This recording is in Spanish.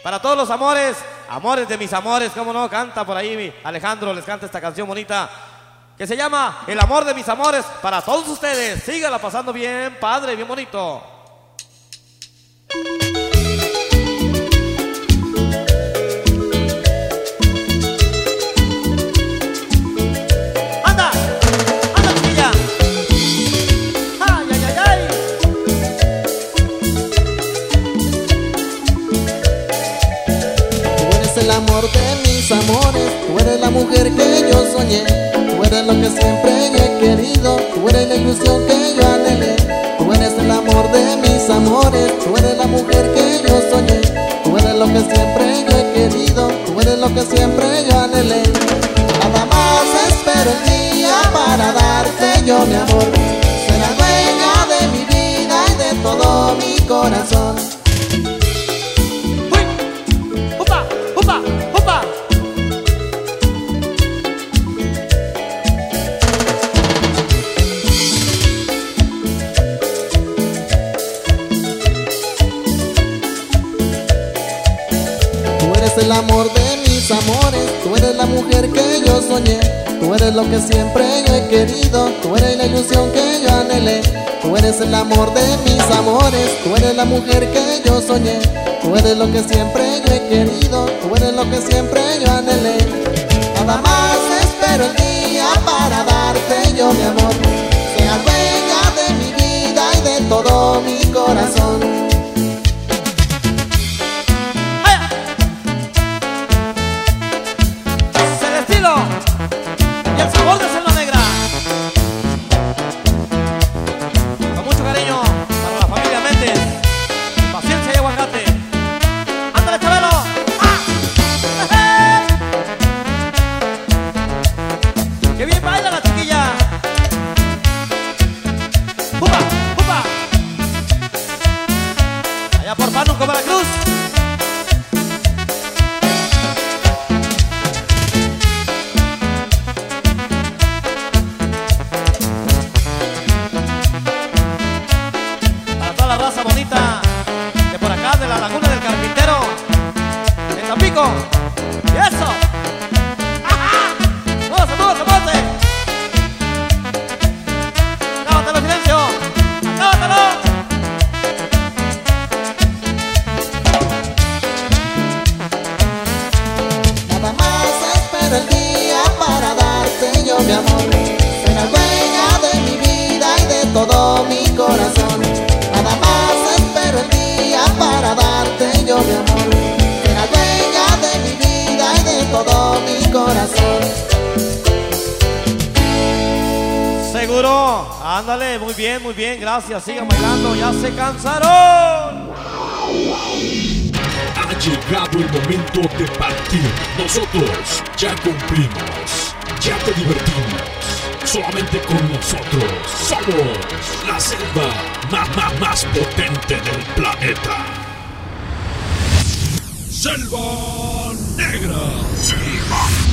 Para todos los amores, amores de mis amores, cómo no, canta por ahí Alejandro, les canta esta canción bonita que se llama El amor de mis amores. Para todos ustedes, síganla pasando bien, padre, bien bonito. ¡Anda! ¡Anda, chiquilla! ¡Ay, ay, ay, ay! Tú eres el amor de mis amores, tú eres la mujer que yo soñé, tú eres lo que siempre yo he querido, tú eres la ilusión que yo anhelé. Tú eres el amor de mis amores, tú eres la mujer que yo soñé, tú eres lo que siempre yo he querido, tú eres lo que siempre yo anhelé. Nada más espero el día para darte yo mi amor, ser la dueña de mi vida y de todo mi corazón. ¡Uy! ¡Upa! ¡Upa! ¡Upa! Tú eres el amor de mis amores, tú eres la mujer que yo soñé, tú eres lo que siempre yo he querido, tú eres la ilusión que yo anhelé. Tú eres el amor de mis amores, tú eres la mujer que yo soñé, tú eres lo que siempre yo he querido, tú eres lo que siempre yo anhelé. Nada más espero el día para darte yo mi amor, seas dueña de mi vida y de todo mi corazón. Y el sabor de Selva Negra. Con mucho cariño para la familia Méndez, paciencia y aguacate. ¡Ándale, Chabelo! ¡Ah! ¡Qué bien baila la chiquilla! ¡Upa! ¡Upa! Allá por Pánuco, Veracruz. La raza bonita de por acá de la Laguna del Carpintero en Tampico. ¡Y eso! ¡Ajá! ¡Muévase, muévase, muévase! ¡Acábatelo, silencio! ¡Acábatelo! Nada más espero el día para darte yo mi amor, ser la dueña de mi vida y de todo mi corazón. Nada más espero el día para darte yo mi amor, ser la dueña de mi vida y de todo mi corazón. Seguro, ándale, muy bien, gracias, sigan bailando, ya se cansaron. Ha llegado el momento de partir. Nosotros ya cumplimos, ya te divertimos. Solamente con nosotros somos la selva más potente del planeta. Selva Negra. Selva